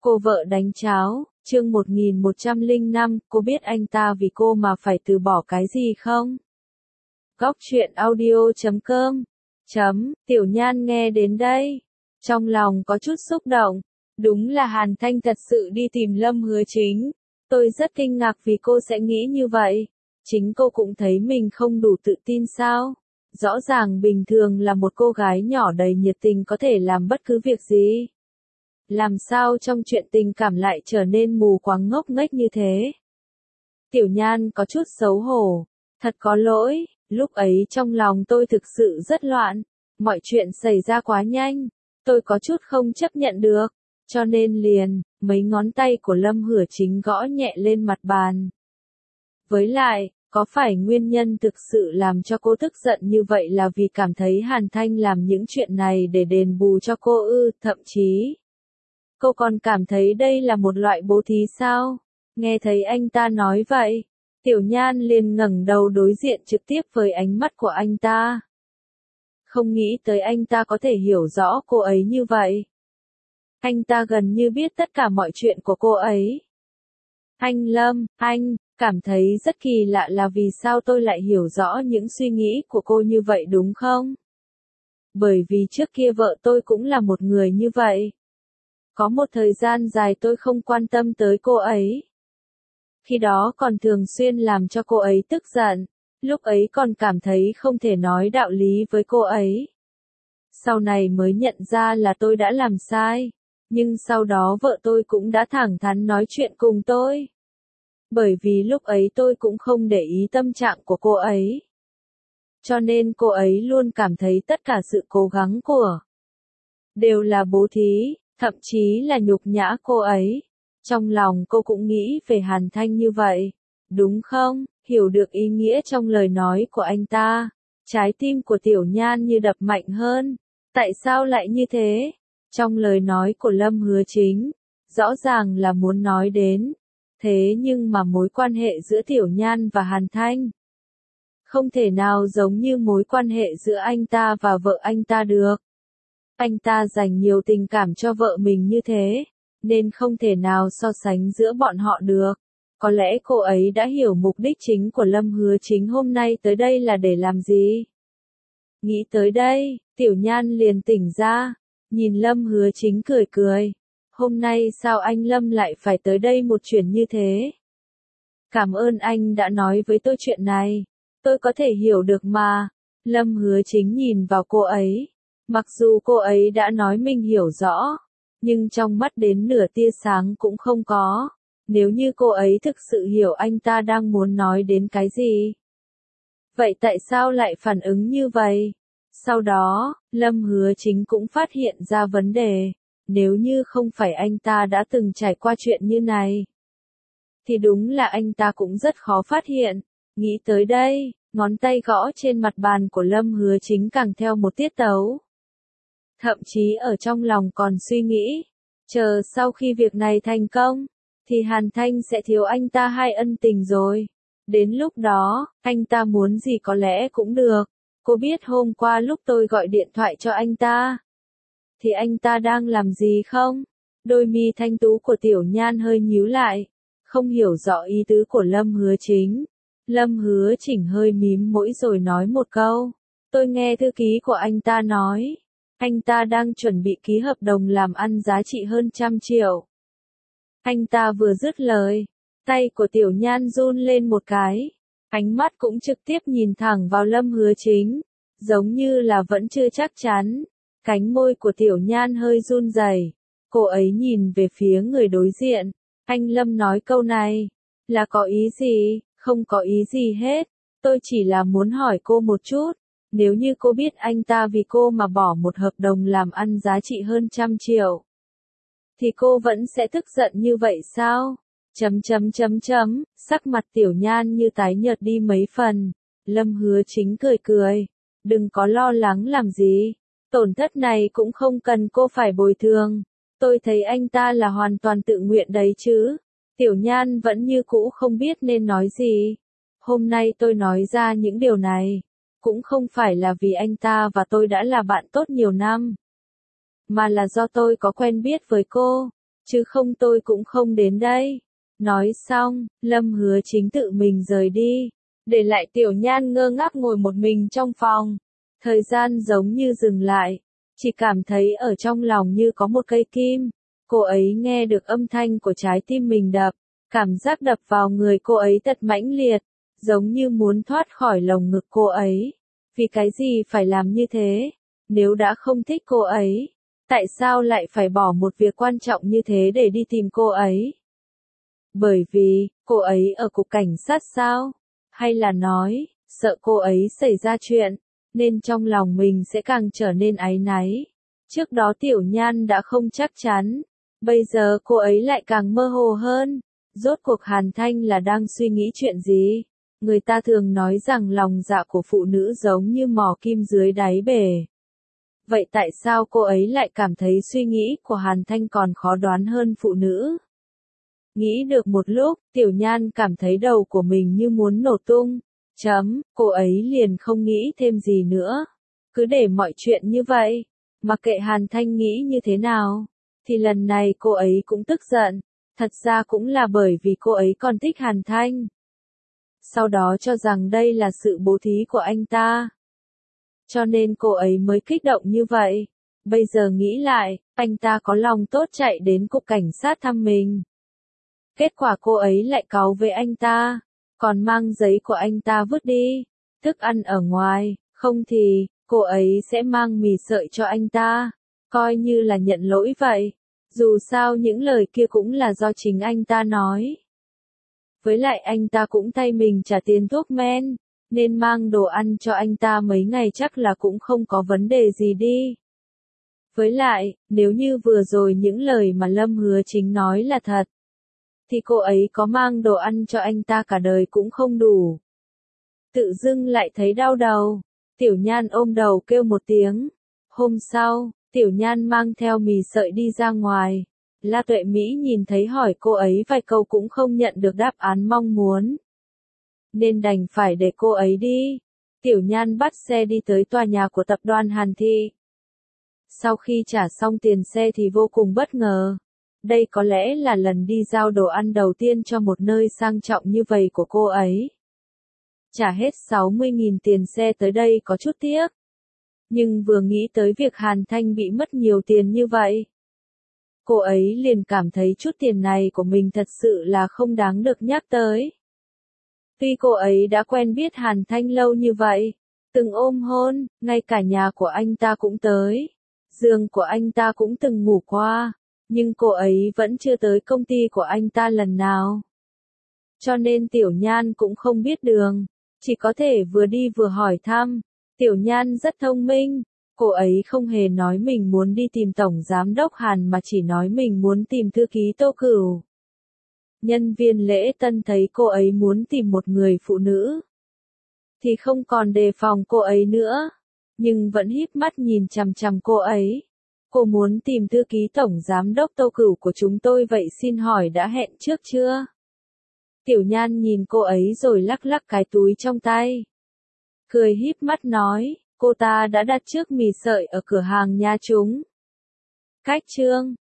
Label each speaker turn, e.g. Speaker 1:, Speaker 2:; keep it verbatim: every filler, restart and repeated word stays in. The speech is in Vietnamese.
Speaker 1: Cô vợ đánh cháo, chương một nghìn một trăm lẻ năm, cô biết anh ta vì cô mà phải từ bỏ cái gì không? Góc truyện audio chấm com chấm, Tiểu Nhan nghe đến đây, trong lòng có chút xúc động. Đúng là Hàn Thanh thật sự đi tìm Lâm Hứa Chính. Tôi rất kinh ngạc vì cô sẽ nghĩ như vậy. Chính cô cũng thấy mình không đủ tự tin sao? Rõ ràng bình thường là một cô gái nhỏ đầy nhiệt tình có thể làm bất cứ việc gì. Làm sao trong chuyện tình cảm lại trở nên mù quáng ngốc nghếch như thế? Tiểu Nhan có chút xấu hổ. Thật có lỗi, lúc ấy trong lòng tôi thực sự rất loạn. Mọi chuyện xảy ra quá nhanh. Tôi có chút không chấp nhận được. Cho nên liền, mấy ngón tay của Lâm Hứa Chính gõ nhẹ lên mặt bàn. Với lại, có phải nguyên nhân thực sự làm cho cô tức giận như vậy là vì cảm thấy Hàn Thanh làm những chuyện này để đền bù cho cô ư? Thậm chí, cô còn cảm thấy đây là một loại bố thí sao? Nghe thấy anh ta nói vậy, Tiểu Nhan liền ngẩng đầu đối diện trực tiếp với ánh mắt của anh ta. Không nghĩ tới anh ta có thể hiểu rõ cô ấy như vậy. Anh ta gần như biết tất cả mọi chuyện của cô ấy. Anh Lâm, anh, cảm thấy rất kỳ lạ là vì sao tôi lại hiểu rõ những suy nghĩ của cô như vậy đúng không? Bởi vì trước kia vợ tôi cũng là một người như vậy. Có một thời gian dài tôi không quan tâm tới cô ấy. Khi đó còn thường xuyên làm cho cô ấy tức giận, lúc ấy còn cảm thấy không thể nói đạo lý với cô ấy. Sau này mới nhận ra là tôi đã làm sai, nhưng sau đó vợ tôi cũng đã thẳng thắn nói chuyện cùng tôi. Bởi vì lúc ấy tôi cũng không để ý tâm trạng của cô ấy. Cho nên cô ấy luôn cảm thấy tất cả sự cố gắng của đều là bố thí, thậm chí là nhục nhã cô ấy. Trong lòng cô cũng nghĩ về Hàn Thanh như vậy, đúng không? Hiểu được ý nghĩa trong lời nói của anh ta, trái tim của Tiểu Nhan như đập mạnh hơn. Tại sao lại như thế? Trong lời nói của Lâm Hứa Chính, rõ ràng là muốn nói đến. Thế nhưng mà mối quan hệ giữa Tiểu Nhan và Hàn Thanh không thể nào giống như mối quan hệ giữa anh ta và vợ anh ta được. Anh ta dành nhiều tình cảm cho vợ mình như thế, nên không thể nào so sánh giữa bọn họ được. Có lẽ cô ấy đã hiểu mục đích chính của Lâm Hứa Chính hôm nay tới đây là để làm gì. Nghĩ tới đây, Tiểu Nhan liền tỉnh ra, nhìn Lâm Hứa Chính cười cười. Hôm nay sao anh Lâm lại phải tới đây một chuyến như thế? Cảm ơn anh đã nói với tôi chuyện này. Tôi có thể hiểu được mà. Lâm Hứa Chính nhìn vào cô ấy. Mặc dù cô ấy đã nói mình hiểu rõ, nhưng trong mắt đến nửa tia sáng cũng không có. Nếu như cô ấy thực sự hiểu anh ta đang muốn nói đến cái gì, vậy tại sao lại phản ứng như vậy? Sau đó, Lâm Hứa Chính cũng phát hiện ra vấn đề. Nếu như không phải anh ta đã từng trải qua chuyện như này, thì đúng là anh ta cũng rất khó phát hiện. Nghĩ tới đây, ngón tay gõ trên mặt bàn của Lâm Hứa Chính càng theo một tiết tấu. Thậm chí ở trong lòng còn suy nghĩ, chờ sau khi việc này thành công, thì Hàn Thanh sẽ thiếu anh ta hai ân tình rồi. Đến lúc đó, anh ta muốn gì có lẽ cũng được. Cô biết hôm qua lúc tôi gọi điện thoại cho anh ta, thì anh ta đang làm gì không? Đôi mi thanh tú của Tiểu Nhan hơi nhíu lại, không hiểu rõ ý tứ của Lâm Hứa Chính. Lâm Hứa Chỉnh hơi mím mũi rồi nói một câu. Tôi nghe thư ký của anh ta nói, anh ta đang chuẩn bị ký hợp đồng làm ăn giá trị hơn trăm triệu. Anh ta vừa dứt lời, tay của Tiểu Nhan run lên một cái, ánh mắt cũng trực tiếp nhìn thẳng vào Lâm Hứa Chính, giống như là vẫn chưa chắc chắn. Cánh môi của Tiểu Nhan hơi run rẩy, cô ấy nhìn về phía người đối diện. Anh Lâm nói câu này, là có ý gì? Không có ý gì hết, tôi chỉ là muốn hỏi cô một chút, nếu như cô biết anh ta vì cô mà bỏ một hợp đồng làm ăn giá trị hơn trăm triệu, thì cô vẫn sẽ tức giận như vậy sao? Chấm chấm chấm chấm, sắc mặt Tiểu Nhan như tái nhợt đi mấy phần. Lâm Hứa Chính cười cười, đừng có lo lắng làm gì, tổn thất này cũng không cần cô phải bồi thường, tôi thấy anh ta là hoàn toàn tự nguyện đấy chứ. Tiểu Nhan vẫn như cũ không biết nên nói gì. Hôm nay tôi nói ra những điều này, cũng không phải là vì anh ta và tôi đã là bạn tốt nhiều năm, mà là do tôi có quen biết với cô. chứ không tôi cũng không đến đây. Nói xong, Lâm Hứa Chính tự mình rời đi, để lại Tiểu Nhan ngơ ngác ngồi một mình trong phòng. Thời gian giống như dừng lại, chỉ cảm thấy ở trong lòng như có một cây kim. Cô ấy nghe được âm thanh của trái tim mình đập, cảm giác đập vào người cô ấy thật mãnh liệt, giống như muốn thoát khỏi lồng ngực cô ấy. Vì cái gì phải làm như thế? Nếu đã không thích cô ấy, tại sao lại phải bỏ một việc quan trọng như thế để đi tìm cô ấy? Bởi vì, cô ấy ở cục cảnh sát sao? Hay là nói, sợ cô ấy xảy ra chuyện, nên trong lòng mình sẽ càng trở nên áy náy. Trước đó Tiểu Nhan đã không chắc chắn, bây giờ cô ấy lại càng mơ hồ hơn. Rốt cuộc Hàn Thanh là đang suy nghĩ chuyện gì? Người ta thường nói rằng lòng dạ của phụ nữ giống như mỏ kim dưới đáy bể. Vậy tại sao cô ấy lại cảm thấy suy nghĩ của Hàn Thanh còn khó đoán hơn phụ nữ? Nghĩ được một lúc, Tiểu Nhan cảm thấy đầu của mình như muốn nổ tung. Chấm, cô ấy liền không nghĩ thêm gì nữa. Cứ để mọi chuyện như vậy, mặc kệ Hàn Thanh nghĩ như thế nào, thì lần này cô ấy cũng tức giận. Thật ra cũng là bởi vì cô ấy còn thích Hàn Thanh. Sau đó cho rằng đây là sự bố thí của anh ta. Cho nên cô ấy mới kích động như vậy. Bây giờ nghĩ lại, anh ta có lòng tốt chạy đến cục cảnh sát thăm mình. Kết quả cô ấy lại cáu với anh ta, còn mang giấy của anh ta vứt đi, thức ăn ở ngoài, không thì, cô ấy sẽ mang mì sợi cho anh ta, coi như là nhận lỗi vậy. Dù sao những lời kia cũng là do chính anh ta nói. Với lại anh ta cũng thay mình trả tiền thuốc men, nên mang đồ ăn cho anh ta mấy ngày chắc là cũng không có vấn đề gì đi. Với lại, nếu như vừa rồi những lời mà Lâm Hứa Chính nói là thật, thì cô ấy có mang đồ ăn cho anh ta cả đời cũng không đủ. Tự dưng lại thấy đau đầu, Tiểu Nhan ôm đầu kêu một tiếng. Hôm sau, Tiểu Nhan mang theo mì sợi đi ra ngoài. La Tuệ Mỹ nhìn thấy hỏi cô ấy vài câu cũng không nhận được đáp án mong muốn, nên đành phải để cô ấy đi. Tiểu Nhan bắt xe đi tới tòa nhà của tập đoàn Hàn Thị. Sau khi trả xong tiền xe thì vô cùng bất ngờ. Đây có lẽ là lần đi giao đồ ăn đầu tiên cho một nơi sang trọng như vậy của cô ấy. Trả hết sáu mươi nghìn tiền xe tới đây có chút tiếc. Nhưng vừa nghĩ tới việc Hàn Thanh bị mất nhiều tiền như vậy, cô ấy liền cảm thấy chút tiền này của mình thật sự là không đáng được nhắc tới. Tuy cô ấy đã quen biết Hàn Thanh lâu như vậy, từng ôm hôn, ngay cả nhà của anh ta cũng tới, giường của anh ta cũng từng ngủ qua, nhưng cô ấy vẫn chưa tới công ty của anh ta lần nào. Cho nên Tiểu Nhan cũng không biết đường, chỉ có thể vừa đi vừa hỏi thăm. Tiểu Nhan rất thông minh, cô ấy không hề nói mình muốn đi tìm Tổng Giám đốc Hàn mà chỉ nói mình muốn tìm thư ký Tô Cửu. Nhân viên lễ tân thấy cô ấy muốn tìm một người phụ nữ, thì không còn đề phòng cô ấy nữa, nhưng vẫn híp mắt nhìn chằm chằm cô ấy. Cô muốn tìm thư ký Tổng Giám đốc Tô Cửu của chúng tôi vậy xin hỏi đã hẹn trước chưa? Tiểu Nhan nhìn cô ấy rồi lắc lắc cái túi trong tay. Cười híp mắt nói, cô ta đã đặt trước mì sợi ở cửa hàng nhà chúng. Cách chương